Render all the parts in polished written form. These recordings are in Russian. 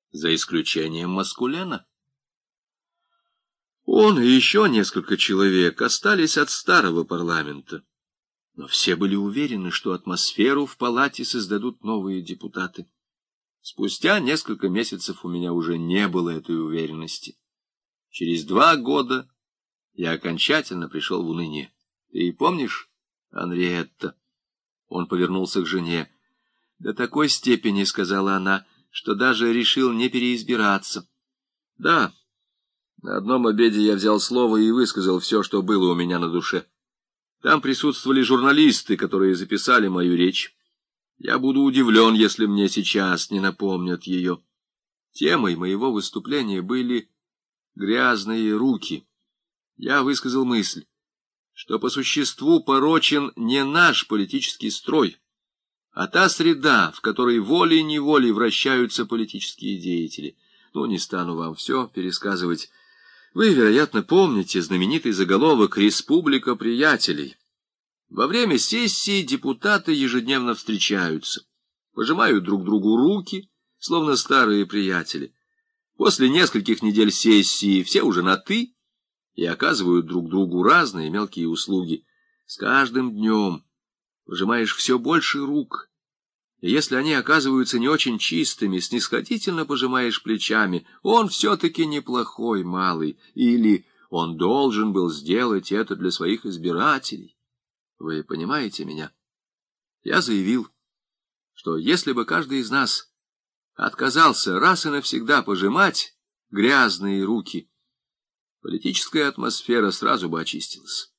за исключением Маскулена. Он и еще несколько человек остались от старого парламента, но все были уверены, что атмосферу в палате создадут новые депутаты. Спустя несколько месяцев у меня уже не было этой уверенности. Через 2 года я окончательно пришел в уныние. Ты помнишь, Анриетта? Он повернулся к жене. До такой степени, сказала она, что даже решил не переизбираться. Да, на одном обеде я взял слово и высказал все, что было у меня на душе. Там присутствовали журналисты, которые записали мою речь. Я буду удивлен, если мне сейчас не напомнят ее. Темой моего выступления были грязные руки. Я высказал мысль, что по существу порочен не наш политический строй, а та среда, в которой волей-неволей вращаются политические деятели. Не стану вам все пересказывать. Вы, вероятно, помните знаменитый заголовок «Республика приятелей». Во время сессии депутаты ежедневно встречаются, пожимают друг другу руки, словно старые приятели. После нескольких недель сессии все уже на «ты» и оказывают друг другу разные мелкие услуги. С каждым днем пожимаешь все больше рук, и если они оказываются не очень чистыми, снисходительно пожимаешь плечами. Он все-таки неплохой малый, или он должен был сделать это для своих избирателей. Вы понимаете меня? Я заявил, что если бы каждый из нас отказался раз и навсегда пожимать грязные руки, политическая атмосфера сразу бы очистилась.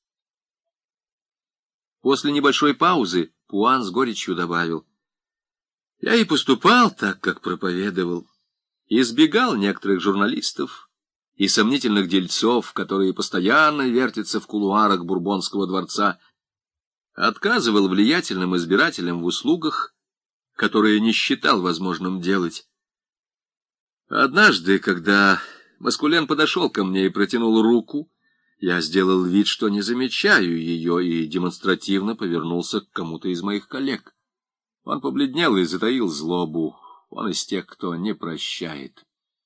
После небольшой паузы Пуан с горечью добавил: я и поступал так, как проповедовал, избегал некоторых журналистов и сомнительных дельцов, которые постоянно вертятся в кулуарах Бурбонского дворца, отказывал влиятельным избирателям в услугах, которые не считал возможным делать. Однажды, когда Маскулен подошел ко мне и протянул руку, я сделал вид, что не замечаю ее, и демонстративно повернулся к кому-то из моих коллег. Он побледнел и затаил злобу. Он из тех, кто не прощает.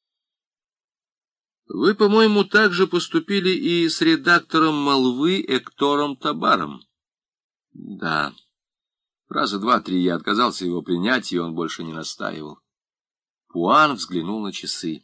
Вы, по-моему, так же поступили и с редактором «Молвы» Эктором Табаром. Да. Раза 2-3 я отказался его принять, и он больше не настаивал. Пуан взглянул на часы.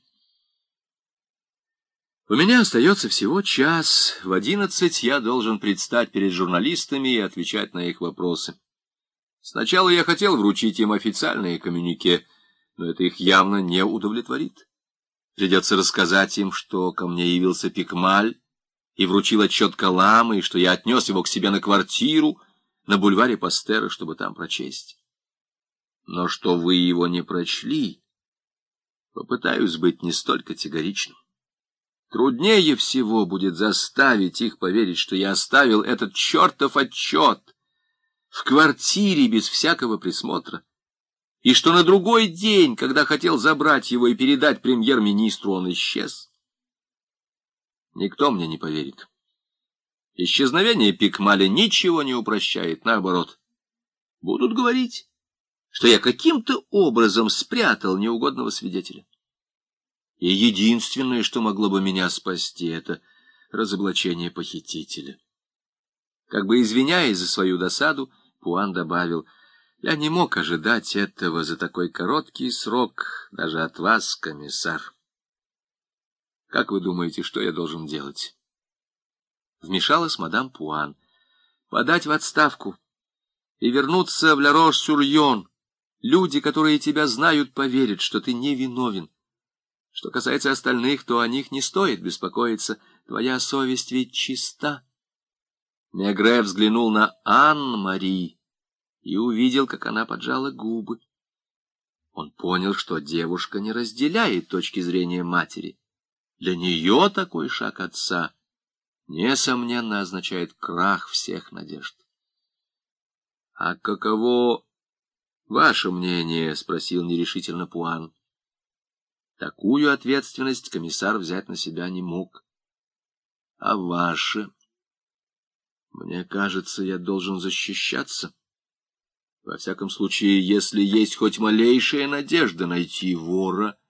У меня остается всего час. В 11 я должен предстать перед журналистами и отвечать на их вопросы. Сначала я хотел вручить им официальные коммюнике, но это их явно не удовлетворит. Придется рассказать им, что ко мне явился Пикмаль и вручил отчет Каламы, и что я отнес его к себе на квартиру на бульваре Пастера, чтобы там прочесть. Но что вы его не прочли, попытаюсь быть не столь категоричным. Труднее всего будет заставить их поверить, что я оставил этот чертов отчет в квартире без всякого присмотра, и что на другой день, когда хотел забрать его и передать премьер-министру, он исчез. Никто мне не поверит. Исчезновение Пикмаля ничего не упрощает, наоборот. Будут говорить, что я каким-то образом спрятал неугодного свидетеля. И единственное, что могло бы меня спасти, это разоблачение похитителя. Как бы извиняясь за свою досаду, Пуан добавил: я не мог ожидать этого за такой короткий срок даже от вас, комиссар. Как вы думаете, что я должен делать? Вмешалась мадам Пуан. Подать в отставку и вернуться в Ля-Рош-сюр-Йон. Люди, которые тебя знают, поверят, что ты невиновен. Что касается остальных, то о них не стоит беспокоиться. Твоя совесть ведь чиста. Мегре взглянул на Ан-Мари и увидел, как она поджала губы. Он понял, что девушка не разделяет точки зрения матери. Для нее такой шаг отца несомненно означает крах всех надежд. — А каково ваше мнение? — спросил нерешительно Пуан. Такую ответственность комиссар взять на себя не мог. — А ваше? Мне кажется, я должен защищаться. Во всяком случае, если есть хоть малейшая надежда найти вора,